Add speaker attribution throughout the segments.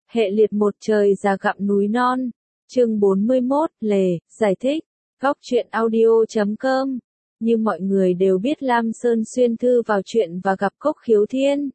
Speaker 1: Hệ liệt một trời già gặm núi non. Chương 41, Lề, giải thích. Góc truyện audio.com. Như mọi người đều biết Lam Sơn xuyên thư vào chuyện và gặp Cốc Khiếu Thiên.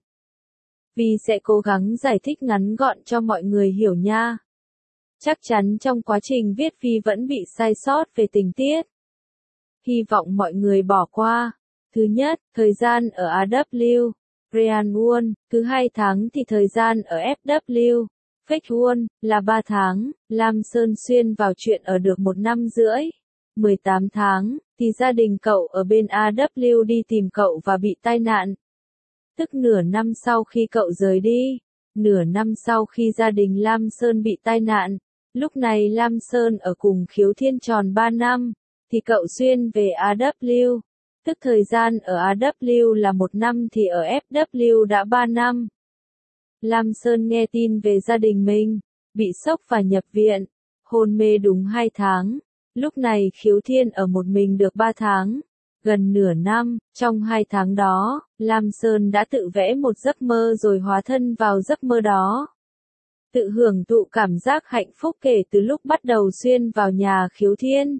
Speaker 1: Vì sẽ cố gắng giải thích ngắn gọn cho mọi người hiểu nha. Chắc chắn trong quá trình viết Vi vẫn bị sai sót về tình tiết. Hy vọng mọi người bỏ qua. Thứ nhất, thời gian ở AW. Real Won, cứ 2 tháng thì thời gian ở FW. Fake Won, là 3 tháng, Lam Sơn xuyên vào chuyện ở được 1 năm rưỡi. 18 tháng, thì gia đình cậu ở bên AW đi tìm cậu và bị tai nạn. Tức nửa năm sau khi cậu rời đi. Nửa năm sau khi gia đình Lam Sơn bị tai nạn. Lúc này Lam Sơn ở cùng Khiếu Thiên tròn 3 năm. Thì cậu xuyên về AW. Tức thời gian ở AW là 1 năm thì ở FW đã 3 năm. Lam Sơn nghe tin về gia đình mình, bị sốc và nhập viện, hôn mê đúng 2 tháng. Lúc này Khiếu Thiên ở một mình được 3 tháng, gần nửa năm. Trong 2 tháng đó, Lam Sơn đã tự vẽ một giấc mơ rồi hóa thân vào giấc mơ đó. Tự hưởng thụ cảm giác hạnh phúc kể từ lúc bắt đầu xuyên vào nhà Khiếu Thiên.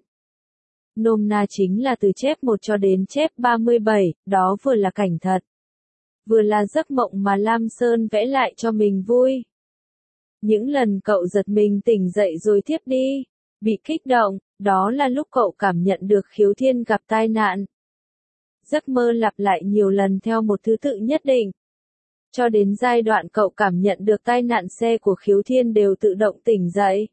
Speaker 1: Nôm na chính là từ chép 1 cho đến chép 37, đó vừa là cảnh thật, vừa là giấc mộng mà Lam Sơn vẽ lại cho mình vui. Những lần cậu giật mình tỉnh dậy rồi thiếp đi, bị kích động, đó là lúc cậu cảm nhận được Khiếu Thiên gặp tai nạn. Giấc mơ lặp lại nhiều lần theo một thứ tự nhất định. Cho đến giai đoạn cậu cảm nhận được tai nạn xe của Khiếu Thiên đều tự động tỉnh dậy.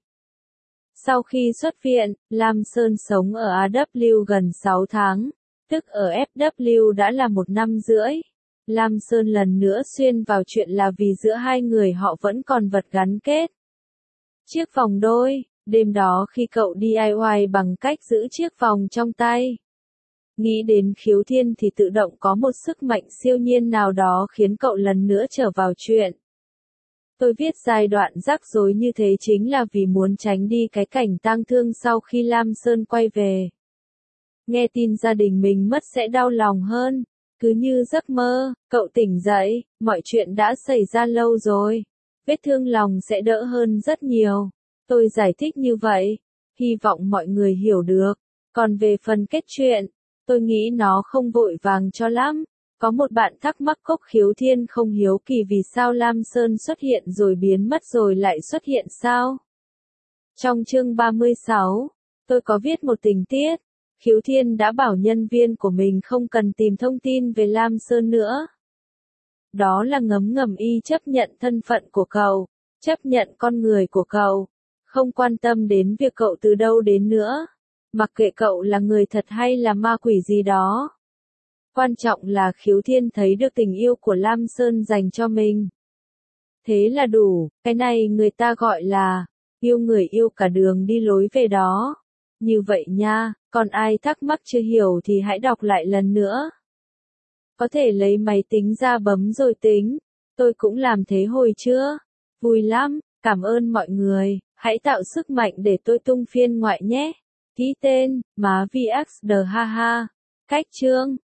Speaker 1: Sau khi xuất viện, Lam Sơn sống ở AW gần 6 tháng, tức ở FW đã là 1 năm rưỡi. Lam Sơn lần nữa xuyên vào chuyện là vì giữa hai người họ vẫn còn vật gắn kết. Chiếc vòng đôi, đêm đó khi cậu DIY bằng cách giữ chiếc vòng trong tay. Nghĩ đến Khiếu Thiên thì tự động có một sức mạnh siêu nhiên nào đó khiến cậu lần nữa trở vào chuyện. Tôi viết giai đoạn rắc rối như thế chính là vì muốn tránh đi cái cảnh tang thương sau khi Lam Sơn quay về. Nghe tin gia đình mình mất sẽ đau lòng hơn. Cứ như giấc mơ, cậu tỉnh dậy, mọi chuyện đã xảy ra lâu rồi. Vết thương lòng sẽ đỡ hơn rất nhiều. Tôi giải thích như vậy, hy vọng mọi người hiểu được. Còn về phần kết chuyện, tôi nghĩ nó không vội vàng cho lắm. Có một bạn thắc mắc Cốc Khiếu Thiên không hiếu kỳ vì sao Lam Sơn xuất hiện rồi biến mất rồi lại xuất hiện sao? Trong chương 36, tôi có viết một tình tiết. Khiếu Thiên đã bảo nhân viên của mình không cần tìm thông tin về Lam Sơn nữa. Đó là ngấm ngầm y chấp nhận thân phận của cậu, chấp nhận con người của cậu, không quan tâm đến việc cậu từ đâu đến nữa. Mặc kệ cậu là người thật hay là ma quỷ gì đó. Quan trọng là Khiếu Thiên thấy được tình yêu của Lam Sơn dành cho mình. Thế là đủ, cái này người ta gọi là yêu người yêu cả đường đi lối về đó. Như vậy nha, còn ai thắc mắc chưa hiểu thì hãy đọc lại lần nữa. Có thể lấy máy tính ra bấm rồi tính, tôi cũng làm thế hồi chưa? Vui lắm, cảm ơn mọi người, hãy tạo sức mạnh để tôi tung phiên ngoại nhé. Ký tên, má VXD ha ha. Cách chương